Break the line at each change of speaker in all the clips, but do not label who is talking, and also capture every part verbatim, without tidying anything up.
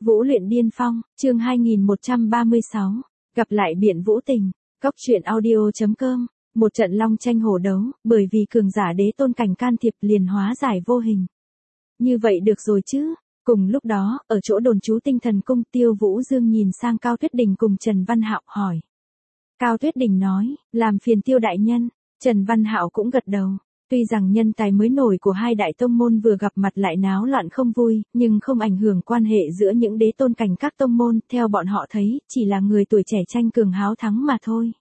Vũ luyện điên phong, chương hai nghìn một trăm ba mươi sáu. Gặp lại Biện Vũ Tình, Cóc truyện audio chấm com. Một trận long tranh hổ đấu, bởi vì cường giả đế tôn cảnh can thiệp liền hóa giải vô hình. Như vậy được rồi chứ? Cùng lúc đó, ở chỗ đồn trú Tinh Thần Cung, Tiêu Vũ Dương nhìn sang Cao Tuyết Đình cùng Trần Văn Hạo hỏi. Cao Tuyết Đình nói, làm phiền Tiêu đại nhân. Trần Văn Hạo cũng gật đầu. Tuy rằng nhân tài mới nổi của hai đại tông môn vừa gặp mặt lại náo loạn không vui, nhưng không ảnh hưởng quan hệ giữa những đế tôn cảnh các tông môn, theo bọn họ thấy, chỉ là người tuổi trẻ tranh cường háo thắng mà thôi.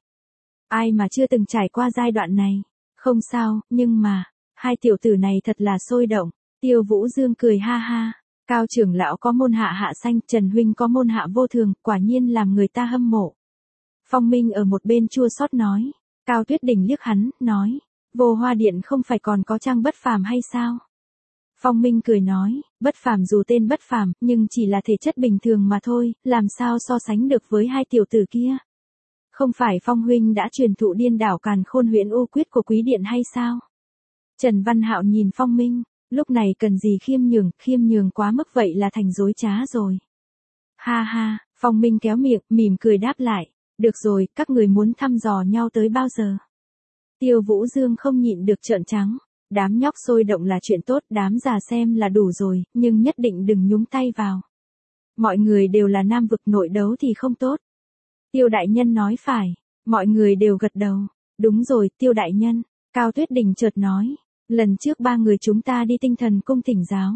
Ai mà chưa từng trải qua giai đoạn này? Không sao, nhưng mà, hai tiểu tử này thật là sôi động. Tiêu Vũ Dương cười ha ha. Cao trưởng lão có môn hạ hạ xanh, Trần huynh có môn hạ vô thường, quả nhiên làm người ta hâm mộ. Phong Minh ở một bên chua xót nói. Cao Tuyết Đình liếc hắn, nói. Vô Hoa Điện không phải còn có trang bất phàm hay sao? Phong Minh cười nói, bất phàm dù tên bất phàm, nhưng chỉ là thể chất bình thường mà thôi, làm sao so sánh được với hai tiểu tử kia? Không phải Phong huynh đã truyền thụ điên đảo càn khôn huyễn u quyết của Quý Điện hay sao? Trần Văn Hạo nhìn Phong Minh, lúc này cần gì khiêm nhường, khiêm nhường quá mức vậy là thành dối trá rồi. Ha ha, Phong Minh kéo miệng, mỉm cười đáp lại, được rồi, các người muốn thăm dò nhau tới bao giờ? Tiêu Vũ Dương không nhịn được trợn trắng, đám nhóc sôi động là chuyện tốt, đám già xem là đủ rồi, nhưng nhất định đừng nhúng tay vào. Mọi người đều là nam vực, nội đấu thì không tốt. Tiêu đại nhân nói phải, mọi người đều gật đầu, đúng rồi, Tiêu đại nhân. Cao Tuyết Đình chợt nói, lần trước ba người chúng ta đi Tinh Thần Cung thỉnh giáo.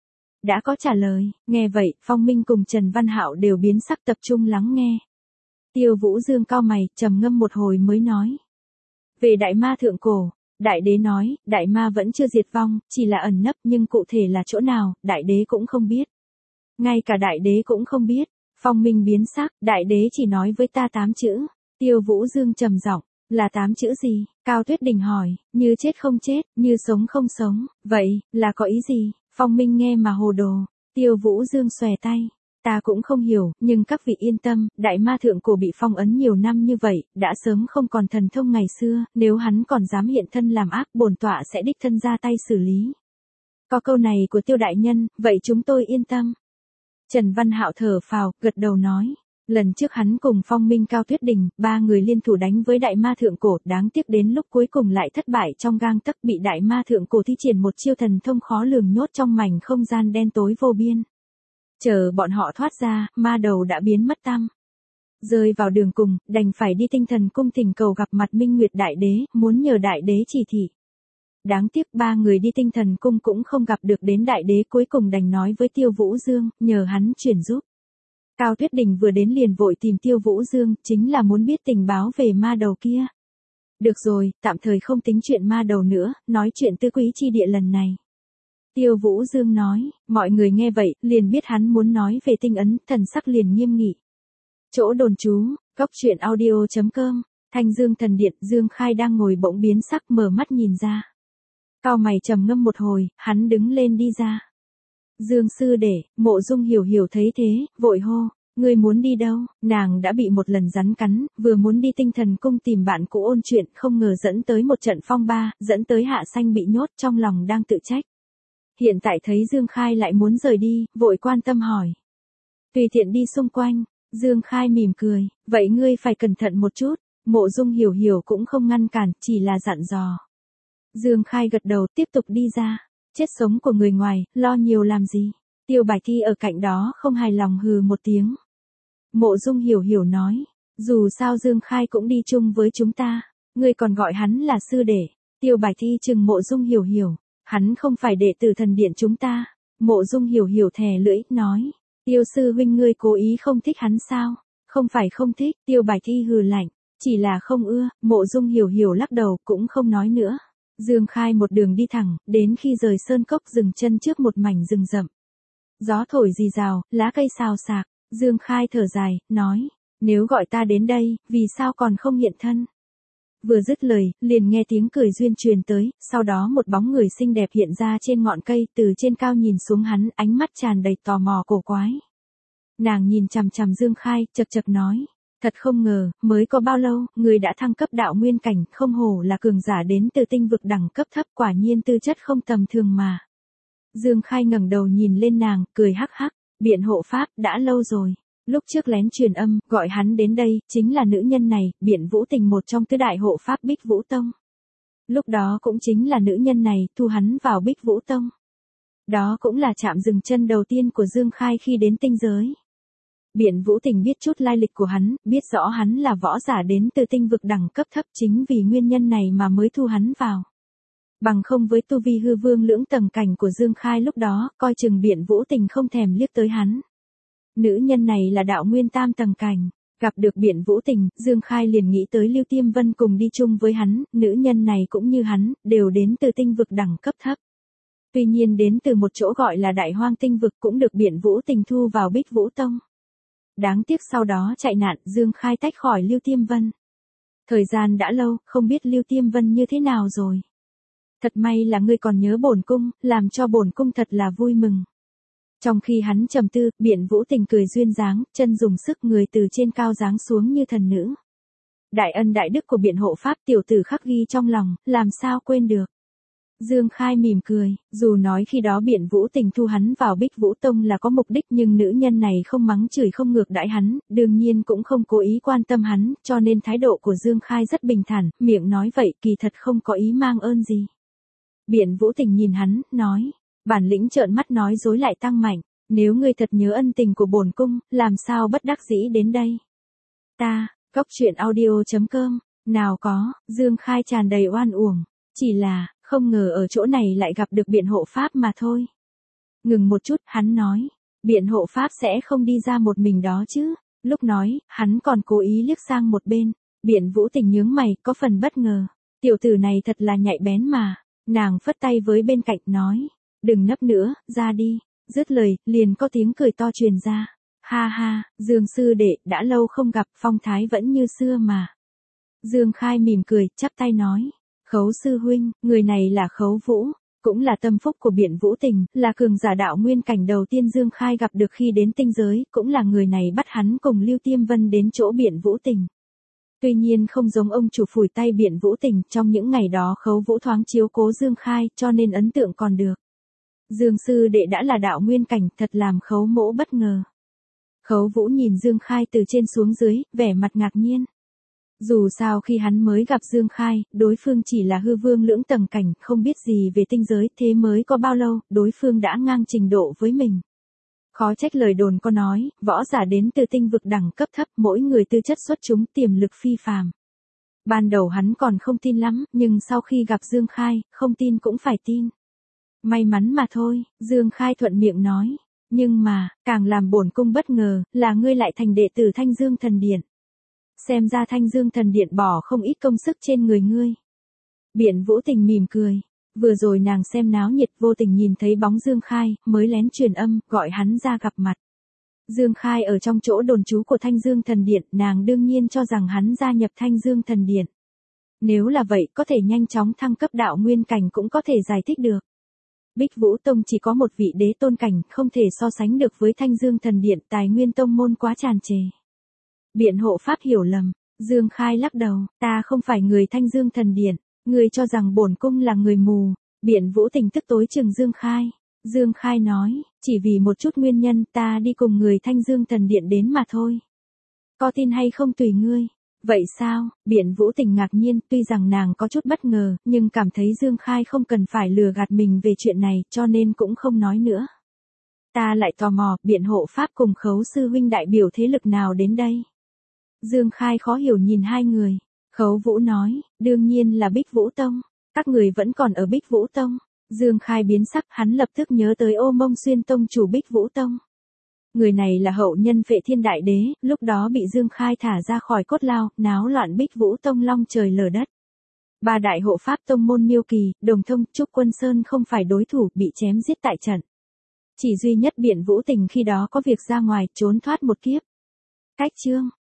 Đã có trả lời, nghe vậy, Phong Minh cùng Trần Văn Hạo đều biến sắc tập trung lắng nghe. Tiêu Vũ Dương cau mày, trầm ngâm một hồi mới nói. Về đại ma thượng cổ, đại đế nói, đại ma vẫn chưa diệt vong, chỉ là ẩn nấp, nhưng cụ thể là chỗ nào, đại đế cũng không biết. Ngay cả đại đế cũng không biết. Phong Minh biến sắc, đại đế chỉ nói với ta tám chữ. Tiêu Vũ Dương trầm giọng, là tám chữ gì? Cao Tuyết Đình hỏi, như chết không chết, như sống không sống, vậy, là có ý gì? Phong Minh nghe mà hồ đồ. Tiêu Vũ Dương xòe tay. Ta cũng không hiểu, nhưng các vị yên tâm, đại ma thượng cổ bị phong ấn nhiều năm như vậy, đã sớm không còn thần thông ngày xưa, nếu hắn còn dám hiện thân làm ác, bổn tọa sẽ đích thân ra tay xử lý. Có câu này của Tiêu đại nhân, vậy chúng tôi yên tâm. Trần Văn Hạo thở phào, gật đầu nói. Lần trước hắn cùng Phong Minh Cao Tuyết Đình, ba người liên thủ đánh với đại ma thượng cổ, đáng tiếc đến lúc cuối cùng lại thất bại trong gang tấc, bị đại ma thượng cổ thi triển một chiêu thần thông khó lường nhốt trong mảnh không gian đen tối vô biên. Chờ bọn họ thoát ra, ma đầu đã biến mất tăm. Rơi vào đường cùng, đành phải đi Tinh Thần Cung thỉnh cầu gặp mặt Minh Nguyệt Đại Đế, muốn nhờ Đại Đế chỉ thị. Đáng tiếc ba người đi Tinh Thần Cung cũng không gặp được đến Đại Đế, cuối cùng đành nói với Tiêu Vũ Dương, nhờ hắn chuyển giúp. Cao Tuyết Đình vừa đến liền vội tìm Tiêu Vũ Dương, chính là muốn biết tình báo về ma đầu kia. Được rồi, tạm thời không tính chuyện ma đầu nữa, nói chuyện Tứ Quý Chi Địa lần này. Tiêu Vũ Dương nói, mọi người nghe vậy, liền biết hắn muốn nói về tinh ấn, thần sắc liền nghiêm nghị. Chỗ đồn trú, Cóc truyện audio chấm com, Thanh Dương Thần Điện, Dương Khai đang ngồi bỗng biến sắc mở mắt nhìn ra. Cao mày trầm ngâm một hồi, hắn đứng lên đi ra. Dương sư đệ, Mộ Dung Hiểu Hiểu thấy thế, vội hô, ngươi muốn đi đâu? Nàng đã bị một lần rắn cắn, vừa muốn đi Tinh Thần Cung tìm bạn cũ ôn chuyện, không ngờ dẫn tới một trận phong ba, dẫn tới Hạ Xanh bị nhốt, trong lòng đang tự trách. Hiện tại thấy Dương Khai lại muốn rời đi, vội quan tâm hỏi. Tùy tiện đi xung quanh. Dương Khai mỉm cười, vậy ngươi phải cẩn thận một chút. Mộ Dung Hiểu Hiểu cũng không ngăn cản, chỉ là dặn dò. Dương Khai gật đầu, tiếp tục đi ra. Chết sống của người ngoài, lo nhiều làm gì? Tiêu Bài Thi ở cạnh đó không hài lòng hừ một tiếng. Mộ Dung Hiểu Hiểu nói, dù sao Dương Khai cũng đi chung với chúng ta, ngươi còn gọi hắn là sư đệ. Tiêu Bài Thi chừng Mộ Dung Hiểu Hiểu. Hắn không phải đệ tử thần điện chúng ta. Mộ Dung Hiểu Hiểu thè lưỡi, nói. Tiêu sư huynh ngươi cố ý không thích hắn sao? Không phải không thích, Tiêu Bài Thi hừ lạnh. Chỉ là không ưa, Mộ Dung Hiểu Hiểu lắc đầu cũng không nói nữa. Dương Khai một đường đi thẳng, đến khi rời sơn cốc dừng chân trước một mảnh rừng rậm. Gió thổi rì rào, lá cây xào xạc. Dương Khai thở dài, nói. Nếu gọi ta đến đây, vì sao còn không hiện thân? Vừa dứt lời, liền nghe tiếng cười duyên truyền tới, sau đó một bóng người xinh đẹp hiện ra trên ngọn cây, từ trên cao nhìn xuống hắn, ánh mắt tràn đầy tò mò cổ quái. Nàng nhìn chằm chằm Dương Khai, chậc chậc nói, thật không ngờ, mới có bao lâu, người đã thăng cấp đạo nguyên cảnh, không hổ là cường giả đến từ tinh vực đẳng cấp thấp, quả nhiên tư chất không tầm thường mà. Dương Khai ngẩng đầu nhìn lên nàng, cười hắc hắc, Biện hộ pháp, đã lâu rồi. Lúc trước lén truyền âm, gọi hắn đến đây, chính là nữ nhân này, Biện Vũ Tình, một trong tứ đại hộ pháp Bích Vũ Tông. Lúc đó cũng chính là nữ nhân này, thu hắn vào Bích Vũ Tông. Đó cũng là chạm dừng chân đầu tiên của Dương Khai khi đến tinh giới. Biện Vũ Tình biết chút lai lịch của hắn, biết rõ hắn là võ giả đến từ tinh vực đẳng cấp thấp, chính vì nguyên nhân này mà mới thu hắn vào. Bằng không với tu vi hư vương lưỡng tầng cảnh của Dương Khai lúc đó, coi chừng Biện Vũ Tình không thèm liếc tới hắn. Nữ nhân này là đạo nguyên tam tầng cảnh. Gặp được Biện Vũ Tình, Dương Khai liền nghĩ tới Lưu Tiêm Vân cùng đi chung với hắn, nữ nhân này cũng như hắn, đều đến từ tinh vực đẳng cấp thấp. Tuy nhiên đến từ một chỗ gọi là Đại Hoang tinh vực cũng được Biện Vũ Tình thu vào Bích Vũ Tông. Đáng tiếc sau đó chạy nạn, Dương Khai tách khỏi Lưu Tiêm Vân. Thời gian đã lâu, không biết Lưu Tiêm Vân như thế nào rồi. Thật may là ngươi còn nhớ bổn cung, làm cho bổn cung thật là vui mừng. Trong khi hắn trầm tư, Biện Vũ Tình cười duyên dáng, chân dùng sức, người từ trên cao giáng xuống như thần nữ. Đại ân đại đức của Biện hộ pháp tiểu tử khắc ghi trong lòng, làm sao quên được. Dương Khai mỉm cười, dù nói khi đó Biện Vũ Tình thu hắn vào Bích Vũ Tông là có mục đích, nhưng nữ nhân này không mắng chửi không ngược đãi hắn, đương nhiên cũng không cố ý quan tâm hắn, cho nên thái độ của Dương Khai rất bình thản, miệng nói vậy kỳ thật không có ý mang ơn gì. Biện Vũ Tình nhìn hắn, nói, bản lĩnh trợn mắt nói dối lại tăng mạnh, nếu ngươi thật nhớ ân tình của bổn cung, làm sao bất đắc dĩ đến đây. Ta, Cóc Truyện Audio chấm com, nào có, Dương Khai tràn đầy oan uổng, chỉ là, không ngờ ở chỗ này lại gặp được Biện hộ pháp mà thôi. Ngừng một chút, hắn nói, Biện hộ pháp sẽ không đi ra một mình đó chứ. Lúc nói, hắn còn cố ý liếc sang một bên. Biện Vũ Tình nhướng mày, có phần bất ngờ. Tiểu tử này thật là nhạy bén mà. Nàng phất tay với bên cạnh nói, đừng nấp nữa, ra đi. Dứt lời, liền có tiếng cười to truyền ra. Ha ha, Dương sư đệ, đã lâu không gặp, phong thái vẫn như xưa mà. Dương Khai mỉm cười, chắp tay nói, Khấu sư huynh, người này là Khấu Vũ, cũng là tâm phúc của Biện Vũ Tình, là cường giả đạo nguyên cảnh đầu tiên Dương Khai gặp được khi đến tinh giới, cũng là người này bắt hắn cùng Lưu Tiêm Vân đến chỗ Biện Vũ Tình. Tuy nhiên không giống ông chủ phủi tay Biện Vũ Tình, trong những ngày đó Khấu Vũ thoáng chiếu cố Dương Khai, cho nên ấn tượng còn được. Dương sư đệ đã là đạo nguyên cảnh, thật làm Khấu mỗ bất ngờ. Khấu Vũ nhìn Dương Khai từ trên xuống dưới, vẻ mặt ngạc nhiên. Dù sao khi hắn mới gặp Dương Khai, đối phương chỉ là hư vương lưỡng tầng cảnh, không biết gì về tinh giới, thế mới có bao lâu, đối phương đã ngang trình độ với mình. Khó trách lời đồn có nói, võ giả đến từ tinh vực đẳng cấp thấp, mỗi người tư chất xuất chúng, tiềm lực phi phàm. Ban đầu hắn còn không tin lắm, nhưng sau khi gặp Dương Khai, không tin cũng phải tin. May mắn mà thôi, Dương Khai thuận miệng nói. Nhưng mà, càng làm bổn cung bất ngờ, là ngươi lại thành đệ tử Thanh Dương Thần Điện. Xem ra Thanh Dương Thần Điện bỏ không ít công sức trên người ngươi. Biện Vũ Tình mỉm cười. Vừa rồi nàng xem náo nhiệt vô tình nhìn thấy bóng Dương Khai, mới lén truyền âm, gọi hắn ra gặp mặt. Dương Khai ở trong chỗ đồn trú của Thanh Dương Thần Điện, nàng đương nhiên cho rằng hắn gia nhập Thanh Dương Thần Điện. Nếu là vậy, có thể nhanh chóng thăng cấp đạo nguyên cảnh cũng có thể giải thích được. Bích Vũ Tông chỉ có một vị đế tôn cảnh, không thể so sánh được với Thanh Dương Thần Điện, tài nguyên tông môn quá tràn trề. Biện hộ pháp hiểu lầm, Dương Khai lắc đầu, ta không phải người Thanh Dương Thần Điện, ngươi cho rằng bổn cung là người mù. Biện Vũ Tình tức tối trừng Dương Khai. Dương Khai nói, chỉ vì một chút nguyên nhân ta đi cùng người Thanh Dương Thần Điện đến mà thôi. Có tin hay không tùy ngươi. Vậy sao? Biện Vũ Tình ngạc nhiên, tuy rằng nàng có chút bất ngờ, nhưng cảm thấy Dương Khai không cần phải lừa gạt mình về chuyện này, cho nên cũng không nói nữa. Ta lại tò mò, Biện hộ pháp cùng Khấu sư huynh đại biểu thế lực nào đến đây? Dương Khai khó hiểu nhìn hai người. Khấu Vũ nói, đương nhiên là Bích Vũ Tông. Các người vẫn còn ở Bích Vũ Tông. Dương Khai biến sắc, hắn lập tức nhớ tới Ô Mông Xuyên Tông chủ Bích Vũ Tông. Người này là hậu nhân Phệ Thiên Đại Đế, lúc đó bị Dương Khai thả ra khỏi cốt lao, náo loạn Bích Vũ Tông long trời lở đất. Ba đại hộ pháp tông môn Miêu Kỳ, Đồng Thông, Trúc Quân Sơn không phải đối thủ, bị chém giết tại trận. Chỉ duy nhất Biện Vũ Tình khi đó có việc ra ngoài, trốn thoát một kiếp. Cách chương